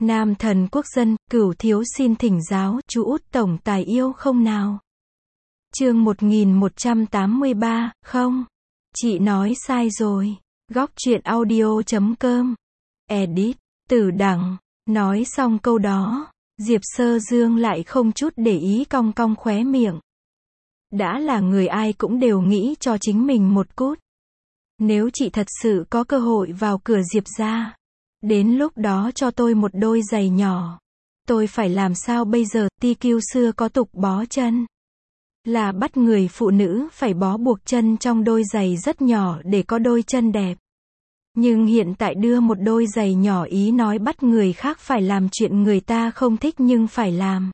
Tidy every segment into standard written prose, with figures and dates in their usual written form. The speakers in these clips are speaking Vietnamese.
Nam thần quốc dân, Cửu thiếu xin thỉnh giáo, chú út tổng tài yêu không nào? Chương 1183, không. Chị nói sai rồi. Góc truyện audio.com. Edit. Tử Đằng. Nói xong câu đó, Diệp Sơ Dương lại không chút để ý cong cong khóe miệng. Đã là người ai cũng đều nghĩ cho chính mình một cút. Nếu chị thật sự có cơ hội vào cửa Diệp gia, đến lúc đó cho tôi một đôi giày nhỏ. Tôi phải làm sao bây giờ? TQ xưa có tục bó chân, là bắt người phụ nữ phải bó buộc chân trong đôi giày rất nhỏ để có đôi chân đẹp. Nhưng hiện tại đưa một đôi giày nhỏ ý nói bắt người khác phải làm chuyện người ta không thích nhưng phải làm.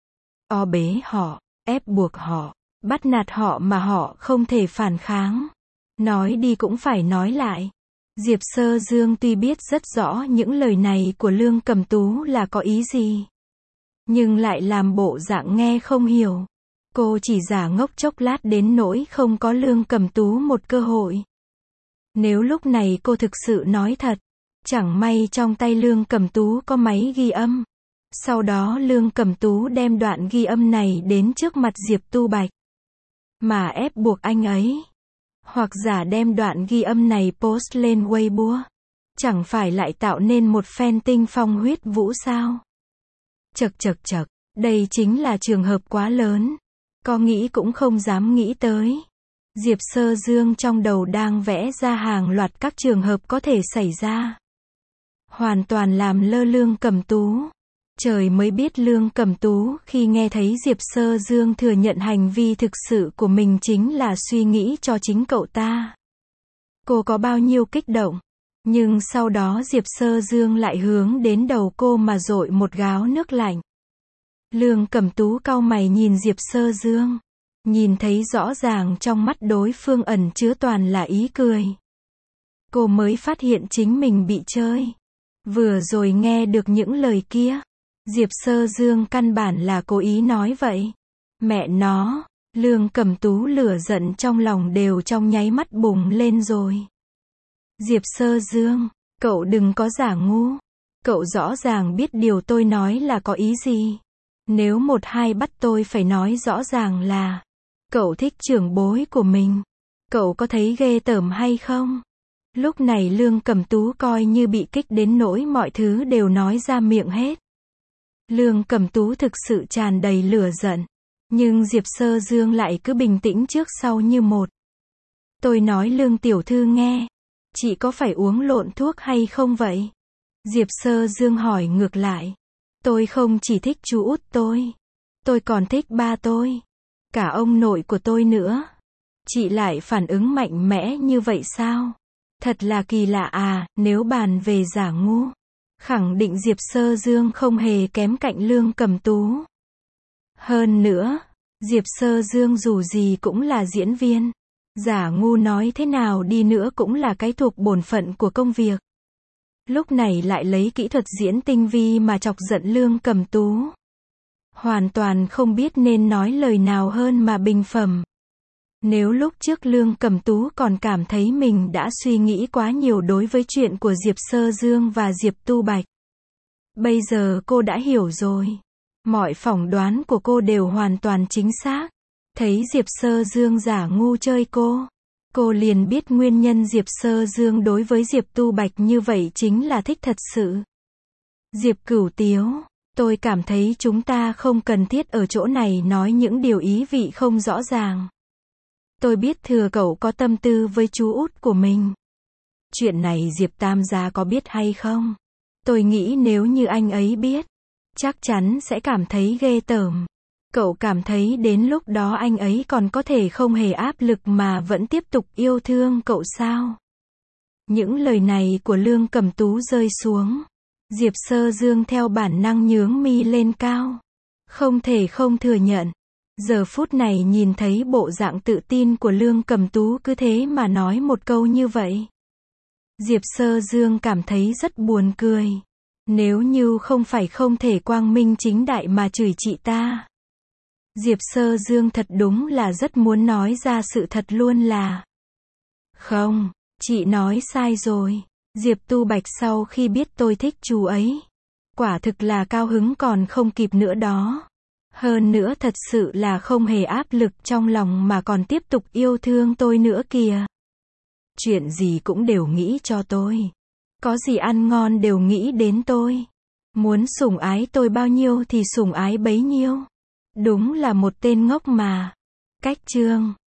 O bế họ, ép buộc họ, bắt nạt họ mà họ không thể phản kháng. Nói đi cũng phải nói lại. Diệp Sơ Dương tuy biết rất rõ những lời này của Lương Cẩm Tú là có ý gì, nhưng lại làm bộ dạng nghe không hiểu. Cô chỉ giả ngốc chốc lát đến nỗi không có Lương Cẩm Tú một cơ hội. Nếu lúc này cô thực sự nói thật, chẳng may trong tay Lương Cẩm Tú có máy ghi âm. Sau đó Lương Cẩm Tú đem đoạn ghi âm này đến trước mặt Diệp Tu Bạch, mà ép buộc anh ấy. Hoặc giả đem đoạn ghi âm này post lên Weibo. Chẳng phải lại tạo nên một phen tinh phong huyết vũ sao? Chậc, đây chính là trường hợp quá lớn. Có nghĩ cũng không dám nghĩ tới. Diệp Sơ Dương trong đầu đang vẽ ra hàng loạt các trường hợp có thể xảy ra. Hoàn toàn làm lơ Lương Cẩm Tú. Trời mới biết Lương Cẩm Tú khi nghe thấy Diệp Sơ Dương thừa nhận hành vi thực sự của mình chính là suy nghĩ cho chính cậu ta. Cô có bao nhiêu kích động. Nhưng sau đó Diệp Sơ Dương lại hướng đến đầu cô mà dội một gáo nước lạnh. Lương Cẩm Tú cau mày nhìn Diệp Sơ Dương. Nhìn thấy rõ ràng trong mắt đối phương ẩn chứa toàn là ý cười. Cô mới phát hiện chính mình bị chơi. Vừa rồi nghe được những lời kia, Diệp Sơ Dương căn bản là cố ý nói vậy. Mẹ nó, Lương Cẩm Tú lửa giận trong lòng đều trong nháy mắt bùng lên rồi. Diệp Sơ Dương, cậu đừng có giả ngu. Cậu rõ ràng biết điều tôi nói là có ý gì. Nếu một hai bắt tôi phải nói rõ ràng là cậu thích trưởng bối của mình. Cậu có thấy ghê tởm hay không? Lúc này Lương Cẩm Tú coi như bị kích đến nỗi mọi thứ đều nói ra miệng hết. Lương Cẩm Tú thực sự tràn đầy lửa giận. Nhưng Diệp Sơ Dương lại cứ bình tĩnh trước sau như một. Tôi nói Lương tiểu thư nghe. Chị có phải uống lộn thuốc hay không vậy? Diệp Sơ Dương hỏi ngược lại. Tôi không chỉ thích chú út tôi còn thích ba tôi. Cả ông nội của tôi nữa. Chị lại phản ứng mạnh mẽ như vậy sao? Thật là kỳ lạ à, nếu bàn về giả ngu. Khẳng định Diệp Sơ Dương không hề kém cạnh Lương Cẩm Tú. Hơn nữa, Diệp Sơ Dương dù gì cũng là diễn viên. Giả ngu nói thế nào đi nữa cũng là cái thuộc bổn phận của công việc. Lúc này lại lấy kỹ thuật diễn tinh vi mà chọc giận Lương Cẩm Tú. Hoàn toàn không biết nên nói lời nào hơn mà bình phẩm. Nếu lúc trước Lương Cẩm Tú còn cảm thấy mình đã suy nghĩ quá nhiều đối với chuyện của Diệp Sơ Dương và Diệp Tu Bạch. Bây giờ cô đã hiểu rồi. Mọi phỏng đoán của cô đều hoàn toàn chính xác. Thấy Diệp Sơ Dương giả ngu chơi cô liền biết nguyên nhân Diệp Sơ Dương đối với Diệp Tu Bạch như vậy chính là thích thật sự. Diệp Cửu Tiếu, tôi cảm thấy chúng ta không cần thiết ở chỗ này nói những điều ý vị không rõ ràng. Tôi biết thừa cậu có tâm tư với chú út của mình. Chuyện này Diệp Tam gia có biết hay không? Tôi nghĩ nếu như anh ấy biết, chắc chắn sẽ cảm thấy ghê tởm. Cậu cảm thấy đến lúc đó anh ấy còn có thể không hề áp lực mà vẫn tiếp tục yêu thương cậu sao? Những lời này của Lương Cẩm Tú rơi xuống. Diệp Sơ Dương theo bản năng nhướng mi lên cao. Không thể không thừa nhận. Giờ phút này nhìn thấy bộ dạng tự tin của Lương Cẩm Tú cứ thế mà nói một câu như vậy. Diệp Sơ Dương cảm thấy rất buồn cười. Nếu như không phải không thể quang minh chính đại mà chửi chị ta. Diệp Sơ Dương thật đúng là rất muốn nói ra sự thật luôn là. Không, chị nói sai rồi. Diệp Tu Bạch sau khi biết tôi thích chú ấy, Quả thực là cao hứng còn không kịp nữa đó. Hơn nữa thật sự là không hề áp lực trong lòng mà còn tiếp tục yêu thương tôi nữa kìa. Chuyện gì cũng đều nghĩ cho tôi. Có gì ăn ngon đều nghĩ đến tôi. Muốn sủng ái tôi bao nhiêu thì sủng ái bấy nhiêu. Đúng là một tên ngốc mà. Cách chương